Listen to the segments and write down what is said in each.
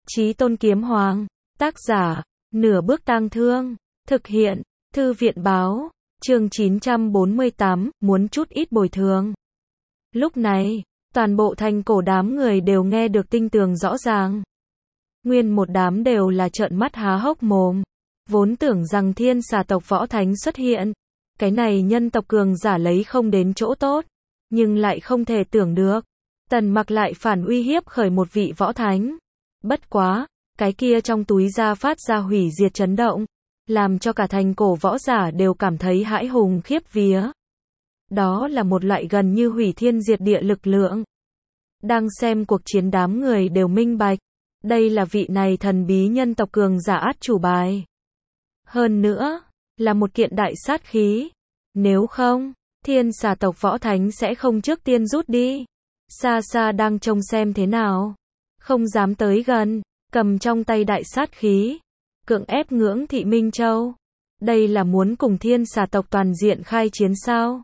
Chí Tôn Kiếm Hoàng, tác giả, Nửa Bước Tang Thương, thực hiện, Thư viện báo, chương 948, muốn chút ít bồi thường. Lúc này, toàn bộ thành cổ đám người đều nghe được tinh tường rõ ràng. Nguyên một đám đều là trợn mắt há hốc mồm, vốn tưởng rằng thiên xà tộc võ thánh xuất hiện, cái này nhân tộc cường giả lấy không đến chỗ tốt, nhưng lại không thể tưởng được, Tần Mặc lại phản uy hiếp khởi một vị võ thánh. Bất quá, cái kia trong túi ra phát ra hủy diệt chấn động, làm cho cả thành cổ võ giả đều cảm thấy hãi hùng khiếp vía. Đó là một loại gần như hủy thiên diệt địa lực lượng. Đang xem cuộc chiến đám người đều minh bạch, đây là vị này thần bí nhân tộc cường giả át chủ bài. Hơn nữa, là một kiện đại sát khí. Nếu không, thiên xà tộc võ thánh sẽ không trước tiên rút đi. Xa xa đang trông xem thế nào. Không dám tới gần, cầm trong tay đại sát khí. Cưỡng ép ngưỡng thị Minh Châu. Đây là muốn cùng thiên xà tộc toàn diện khai chiến sao?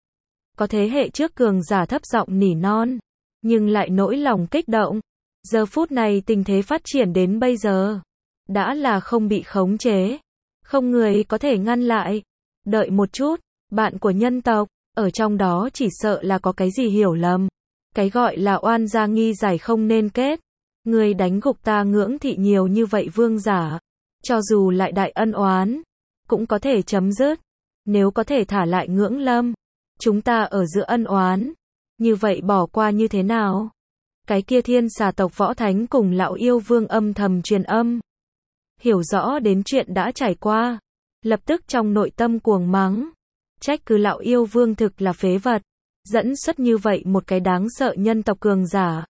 Có thế hệ trước cường giả thấp giọng nỉ non, nhưng lại nỗi lòng kích động. Giờ phút này tình thế phát triển đến bây giờ, đã là không bị khống chế. Không người có thể ngăn lại. Đợi một chút, bạn của nhân tộc, ở trong đó chỉ sợ là có cái gì hiểu lầm. Cái gọi là oan gia nghi giải không nên kết. Người đánh gục ta ngưỡng thị nhiều như vậy vương giả. Cho dù lại đại ân oán, cũng có thể chấm dứt. Nếu có thể thả lại ngưỡng lâm, chúng ta ở giữa ân oán. Như vậy bỏ qua như thế nào? Cái kia thiên xà tộc võ thánh cùng lão yêu vương âm thầm truyền âm. Hiểu rõ đến chuyện đã trải qua. Lập tức trong nội tâm cuồng mắng. Trách cứ lão yêu vương thực là phế vật. Dẫn xuất như vậy một cái đáng sợ nhân tộc cường giả.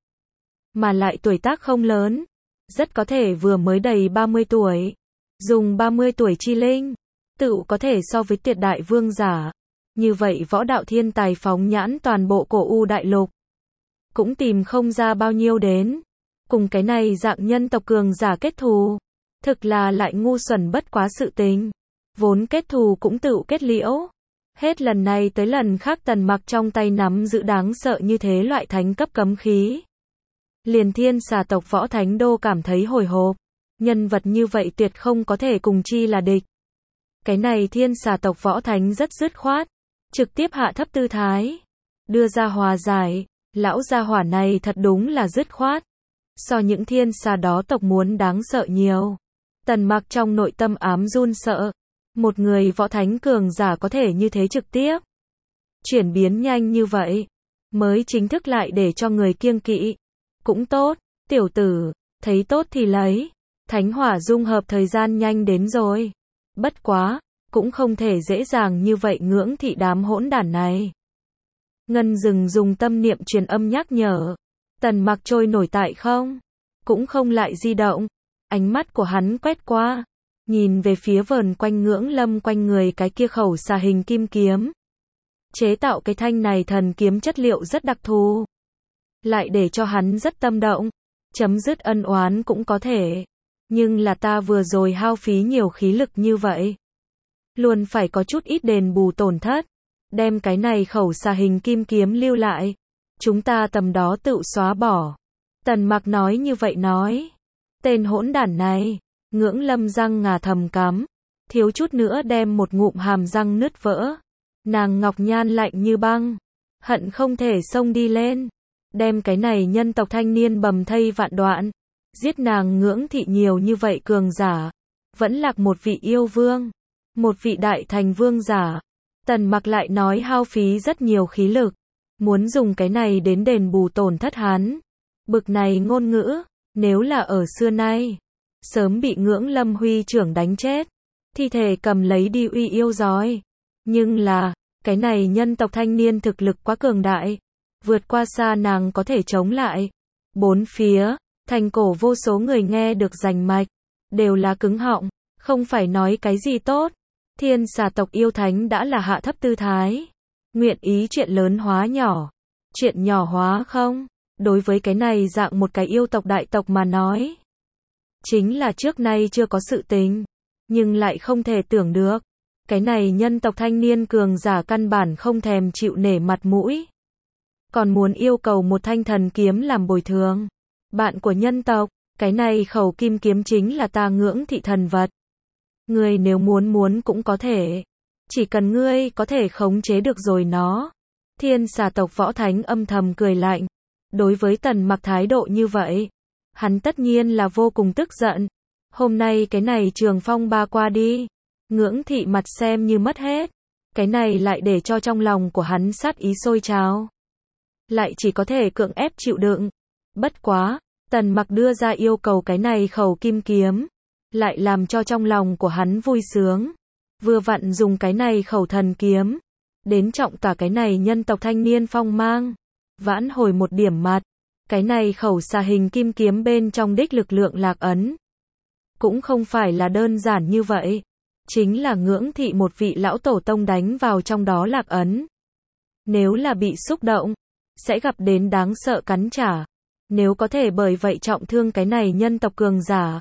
Mà lại tuổi tác không lớn. Rất có thể vừa mới đầy 30 tuổi. Dùng 30 tuổi chi linh. Tự có thể so với tuyệt đại vương giả. Như vậy võ đạo thiên tài phóng nhãn toàn bộ cổ U đại lục. Cũng tìm không ra bao nhiêu đến. Cùng cái này dạng nhân tộc cường giả kết thù. Thực là lại ngu xuẩn bất quá sự tình. Vốn kết thù cũng tự kết liễu. Hết lần này tới lần khác Tần Mặc trong tay nắm giữ đáng sợ như thế loại thánh cấp cấm khí. Liền thiên xà tộc võ thánh đô cảm thấy hồi hộp. Nhân vật như vậy tuyệt không có thể cùng chi là địch. Cái này thiên xà tộc võ thánh rất dứt khoát. Trực tiếp hạ thấp tư thái. Đưa ra hòa giải. Lão gia hỏa này thật đúng là dứt khoát. So những thiên xà đó tộc muốn đáng sợ nhiều. Tần Mặc trong nội tâm ám run sợ. Một người võ thánh cường giả có thể như thế trực tiếp. Chuyển biến nhanh như vậy. Mới chính thức lại để cho người kiêng kỵ. Cũng tốt, tiểu tử, thấy tốt thì lấy. Thánh hỏa dung hợp thời gian nhanh đến rồi. Bất quá, cũng không thể dễ dàng như vậy ngưỡng thị đám hỗn đản này. Ngân Dừng dùng tâm niệm truyền âm nhắc nhở. Tần Mặc trôi nổi tại không. Cũng không lại di động. Ánh mắt của hắn quét qua. Nhìn về phía vờn quanh ngưỡng lâm quanh người cái kia khẩu xà hình kim kiếm. Chế tạo cái thanh này thần kiếm chất liệu rất đặc thù. Lại để cho hắn rất tâm động. Chấm dứt ân oán cũng có thể. Nhưng là ta vừa rồi hao phí nhiều khí lực như vậy. Luôn phải có chút ít đền bù tổn thất. Đem cái này khẩu xà hình kim kiếm lưu lại. Chúng ta tầm đó tự xóa bỏ. Tần Mặc nói như vậy nói. Tên hỗn đản này. Ngưỡng lâm răng ngà thầm cắm. Thiếu chút nữa đem một ngụm hàm răng nứt vỡ. Nàng ngọc nhan lạnh như băng. Hận không thể xông đi lên. Đem cái này nhân tộc thanh niên bầm thây vạn đoạn. Giết nàng ngưỡng thị nhiều như vậy cường giả. Vẫn lạc một vị yêu vương. Một vị đại thành vương giả. Tần Mặc lại nói hao phí rất nhiều khí lực. Muốn dùng cái này đến đền bù tổn thất hắn. Bực này ngôn ngữ. Nếu là ở xưa nay. Sớm bị ngưỡng lâm huy trưởng đánh chết. Thi thể cầm lấy đi uy yêu giói. Nhưng là. Cái này nhân tộc thanh niên thực lực quá cường đại. Vượt qua xa nàng có thể chống lại. Bốn phía. Thành cổ vô số người nghe được rành mạch. Đều là cứng họng. Không phải nói cái gì tốt. Thiên xà tộc yêu thánh đã là hạ thấp tư thái. Nguyện ý chuyện lớn hóa nhỏ. Chuyện nhỏ hóa không. Đối với cái này dạng một cái yêu tộc đại tộc mà nói. Chính là trước nay chưa có sự tình. Nhưng lại không thể tưởng được. Cái này nhân tộc thanh niên cường giả căn bản không thèm chịu nể mặt mũi. Còn muốn yêu cầu một thanh thần kiếm làm bồi thường. Bạn của nhân tộc, Cái này khẩu kim kiếm chính là ta Ngưỡng thị thần vật. Ngươi nếu muốn cũng có thể. Chỉ cần ngươi có thể khống chế được rồi nó. Thiên Xà tộc Võ Thánh âm thầm cười lạnh. Đối với Tần Mặc thái độ như vậy, hắn tất nhiên là vô cùng tức giận. Hôm nay cái này trường phong ba qua đi, Ngưỡng thị mặt xem như mất hết. Cái này lại để cho trong lòng của hắn sát ý sôi trào. Lại chỉ có thể cưỡng ép chịu đựng. Bất quá, Tần Mặc đưa ra yêu cầu cái này khẩu kim kiếm, lại làm cho trong lòng của hắn vui sướng. Vừa vặn dùng cái này khẩu thần kiếm, đến trọng tỏa cái này nhân tộc thanh niên phong mang, vãn hồi một điểm mặt. Cái này khẩu xà hình kim kiếm bên trong đích lực lượng lạc ấn. Cũng không phải là đơn giản như vậy. Chính là Ngưỡng thị một vị lão tổ tông đánh vào trong đó lạc ấn. Nếu là bị xúc động, sẽ gặp đến đáng sợ cắn trả. Nếu có thể bởi vậy trọng thương cái này nhân tộc cường giả,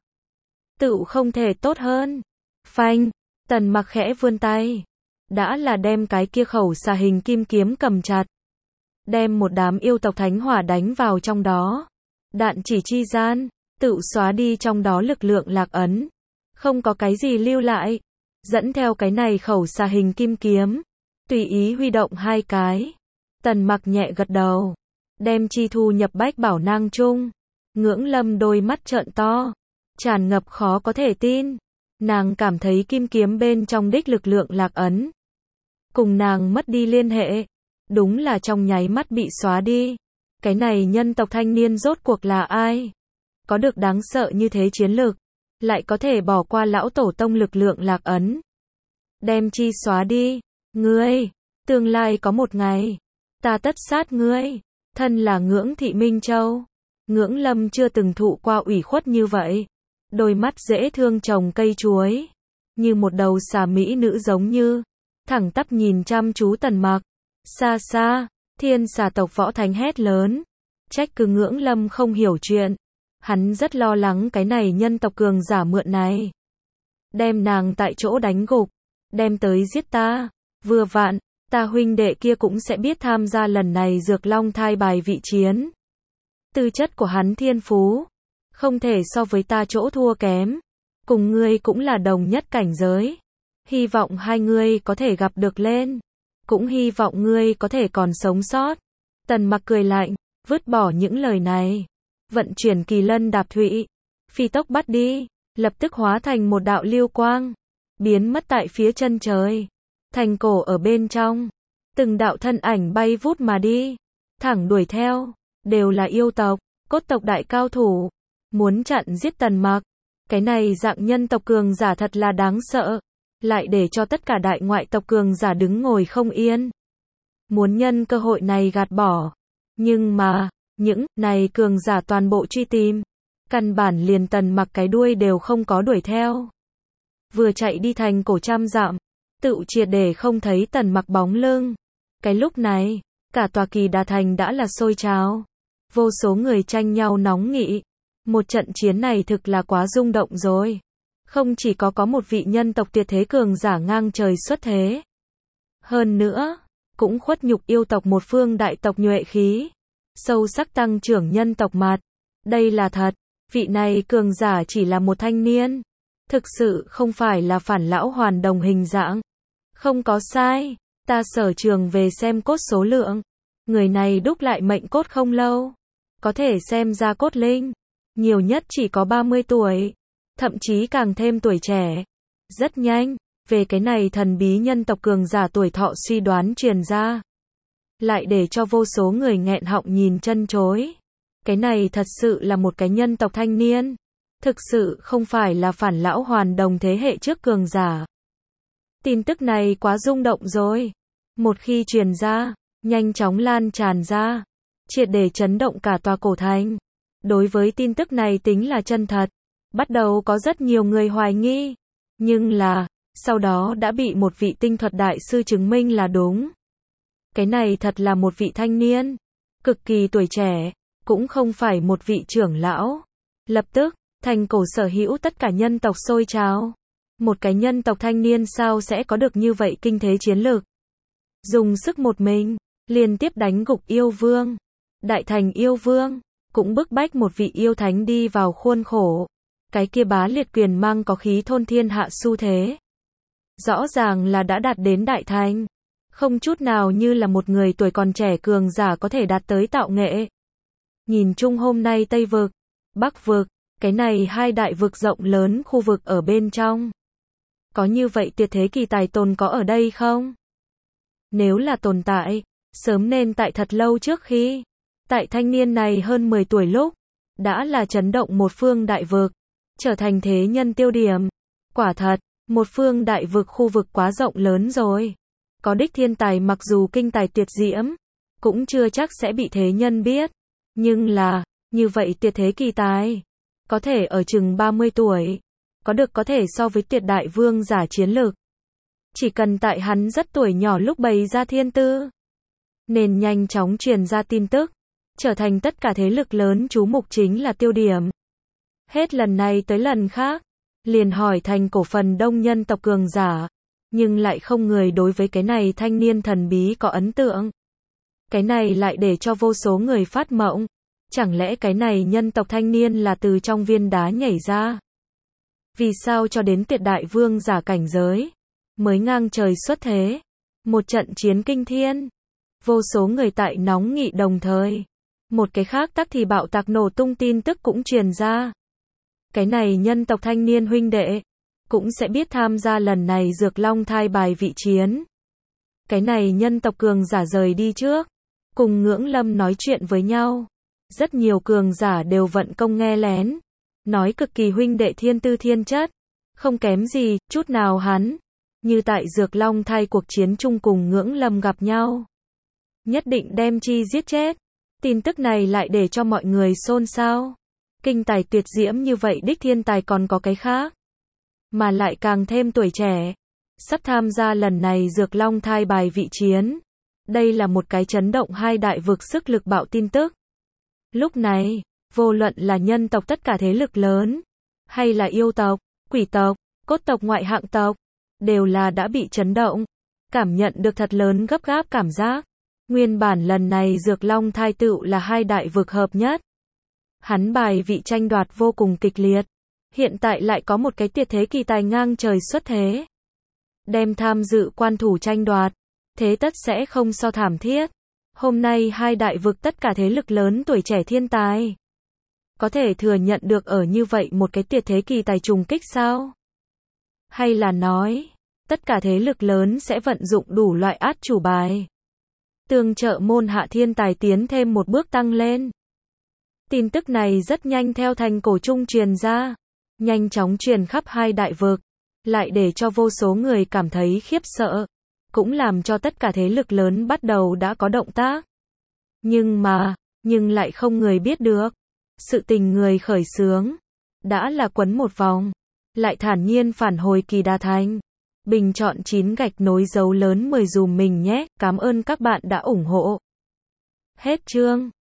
tựu không thể tốt hơn. Phanh, Tần Mặc khẽ vươn tay. Đã là đem cái kia khẩu xà hình kim kiếm cầm chặt. Đem một đám yêu tộc thánh hỏa đánh vào trong đó. Đạn chỉ chi gian, tựu xóa đi trong đó lực lượng lạc ấn. Không có cái gì lưu lại. Dẫn theo cái này khẩu xà hình kim kiếm. Tùy ý huy động hai cái. Tần Mặc nhẹ gật đầu. Đem chi thu nhập bách bảo nang chung. Ngưỡng Lâm đôi mắt trợn to. Tràn ngập khó có thể tin. Nàng cảm thấy kim kiếm bên trong đích lực lượng lạc ấn. Cùng nàng mất đi liên hệ. Đúng là trong nháy mắt bị xóa đi. Cái này nhân tộc thanh niên rốt cuộc là ai? Có được đáng sợ như thế chiến lược. Lại có thể bỏ qua lão tổ tông lực lượng lạc ấn. Đem chi xóa đi. Ngươi, tương lai có một ngày, ta tất sát ngươi. Thân là Ngưỡng thị Minh Châu. Ngưỡng Lâm chưa từng thụ qua ủy khuất như vậy. Đôi mắt dễ thương trồng cây chuối. Như một đầu xà mỹ nữ giống như. Thẳng tắp nhìn chăm chú Tần Mặc. Xa xa, Thiên Xà tộc Võ Thánh hét lớn. Trách cứ Ngưỡng Lâm không hiểu chuyện. Hắn rất lo lắng cái này nhân tộc cường giả mượn này. Đem nàng tại chỗ đánh gục. Đem tới giết ta. Vừa vặn, ta huynh đệ kia cũng sẽ biết tham gia lần này Dược Long thai bài vị chiến. Tư chất của hắn thiên phú. Không thể so với ta chỗ thua kém. Cùng ngươi cũng là đồng nhất cảnh giới. Hy vọng hai ngươi có thể gặp được lên. Cũng hy vọng ngươi có thể còn sống sót. Tần Mặc cười lạnh, vứt bỏ những lời này. Vận chuyển kỳ lân đạp thụy. Phi tốc bắt đi. Lập tức hóa thành một đạo lưu quang. Biến mất tại phía chân trời. Thành cổ ở bên trong. Từng đạo thân ảnh bay vút mà đi. Thẳng đuổi theo. Đều là yêu tộc, cốt tộc đại cao thủ. Muốn chặn giết Tần Mặc. Cái này dạng nhân tộc cường giả thật là đáng sợ. Lại để cho tất cả đại ngoại tộc cường giả đứng ngồi không yên. Muốn nhân cơ hội này gạt bỏ. Nhưng mà, những này cường giả toàn bộ truy tìm. Căn bản liền Tần Mặc cái đuôi đều không có đuổi theo. Vừa chạy đi thành cổ trăm dặm. Tự triệt để không thấy Tần Mặc bóng lưng. Cái lúc này, cả tòa Kỳ Đà Thành đã là sôi trào. Vô số người tranh nhau nóng nghị. Một trận chiến này thực là quá rung động rồi. Không chỉ có một vị nhân tộc tuyệt thế cường giả ngang trời xuất thế. Hơn nữa, cũng khuất nhục yêu tộc một phương đại tộc nhuệ khí. Sâu sắc tăng trưởng nhân tộc mặt. Đây là thật, vị này cường giả chỉ là một thanh niên. Thực sự không phải là phản lão hoàn đồng hình dạng. Không có sai, ta sở trường về xem cốt số lượng. Người này đúc lại mệnh cốt không lâu. Có thể xem ra cốt linh. Nhiều nhất chỉ có 30 tuổi. Thậm chí càng thêm tuổi trẻ. Rất nhanh, về cái này thần bí nhân tộc cường giả tuổi thọ suy đoán truyền ra. Lại để cho vô số người nghẹn họng nhìn chân chối. Cái này thật sự là một cái nhân tộc thanh niên. Thực sự không phải là phản lão hoàn đồng thế hệ trước cường giả. Tin tức này quá rung động rồi. Một khi truyền ra, nhanh chóng lan tràn ra. Triệt để chấn động cả tòa cổ thành. Đối với tin tức này tính là chân thật. Bắt đầu có rất nhiều người hoài nghi. Nhưng là, sau đó đã bị một vị tinh thuật đại sư chứng minh là đúng. Cái này thật là một vị thanh niên. Cực kỳ tuổi trẻ. Cũng không phải một vị trưởng lão. Lập tức, thành cổ sở hữu tất cả nhân tộc sôi trào. Một cái nhân tộc thanh niên sao sẽ có được như vậy kinh thế chiến lược. Dùng sức một mình, liên tiếp đánh gục yêu vương. Đại thành yêu vương. cũng bức bách một vị yêu thánh đi vào khuôn khổ. Cái kia bá liệt quyền mang có khí thôn thiên hạ xu thế. Rõ ràng là đã đạt đến đại thành. Không chút nào như là một người tuổi còn trẻ cường giả có thể đạt tới tạo nghệ. Nhìn chung hôm nay Tây vực, Bắc vực, cái này hai đại vực rộng lớn khu vực ở bên trong. Có như vậy tuyệt thế kỳ tài tồn có ở đây không? Nếu là tồn tại, sớm nên tại thật lâu trước khi. Tại thanh niên này hơn 10 tuổi lúc, đã là chấn động một phương đại vực, trở thành thế nhân tiêu điểm. Quả thật, một phương đại vực khu vực quá rộng lớn rồi. Có đích thiên tài mặc dù kinh tài tuyệt diễm, cũng chưa chắc sẽ bị thế nhân biết. Nhưng là, như vậy tuyệt thế kỳ tài, có thể ở chừng 30 tuổi, có thể so với tuyệt đại vương giả chiến lực. Chỉ cần tại hắn rất tuổi nhỏ lúc bày ra thiên tư, nên nhanh chóng truyền ra tin tức, trở thành tất cả thế lực lớn chú mục chính là tiêu điểm. Hết lần này tới lần khác, liền hỏi thành cổ phần đông nhân tộc cường giả, nhưng lại không người đối với cái này thanh niên thần bí có ấn tượng. Cái này lại để cho vô số người phát mộng, chẳng lẽ cái này nhân tộc thanh niên là từ trong viên đá nhảy ra? Vì sao cho đến tuyệt đại vương giả cảnh giới, mới ngang trời xuất thế, một trận chiến kinh thiên, vô số người tại nóng nghị đồng thời. Một cái khác tắc thì bạo tạc nổ tung tin tức cũng truyền ra. Cái này nhân tộc thanh niên huynh đệ, cũng sẽ biết tham gia lần này Dược Long thai bài vị chiến. Cái này nhân tộc cường giả rời đi trước, cùng Ngưỡng Lâm nói chuyện với nhau. Rất nhiều cường giả đều vận công nghe lén, nói cực kỳ huynh đệ thiên tư thiên chất, không kém gì, chút nào hắn. Như tại Dược Long thai cuộc chiến chung cùng Ngưỡng Lâm gặp nhau, nhất định đem chi giết chết. Tin tức này lại để cho mọi người xôn xao. Kinh tài tuyệt diễm như vậy đích thiên tài còn có cái khác, mà lại càng thêm tuổi trẻ, sắp tham gia lần này Dược Long thai bài vị chiến. Đây là một cái chấn động hai đại vực sức lực bạo tin tức. Lúc này, vô luận là nhân tộc tất cả thế lực lớn, hay là yêu tộc, quỷ tộc, cốt tộc ngoại hạng tộc, đều là đã bị chấn động, cảm nhận được thật lớn gấp gáp cảm giác. Nguyên bản lần này Dược Long thai tựu là hai đại vực hợp nhất. Hắn bài vị tranh đoạt vô cùng kịch liệt. Hiện tại lại có một cái tuyệt thế kỳ tài ngang trời xuất thế, đem tham dự quan thủ tranh đoạt, thế tất sẽ không so thảm thiết. Hôm nay hai đại vực tất cả thế lực lớn tuổi trẻ thiên tài, có thể thừa nhận được ở như vậy một cái tuyệt thế kỳ tài trùng kích sao? Hay là nói, tất cả thế lực lớn sẽ vận dụng đủ loại át chủ bài, tương trợ môn hạ thiên tài tiến thêm một bước tăng lên. Tin tức này rất nhanh theo thành cổ trung truyền ra, nhanh chóng truyền khắp hai đại vực, lại để cho vô số người cảm thấy khiếp sợ, cũng làm cho tất cả thế lực lớn bắt đầu đã có động tác. Nhưng lại không người biết được, sự tình người khởi xướng, đã là quấn một vòng, lại thản nhiên phản hồi Kỳ Đà Thành. Bình chọn 9 gạch nối dấu lớn 10 dùm mình nhé, cảm ơn các bạn đã ủng hộ. Hết chương.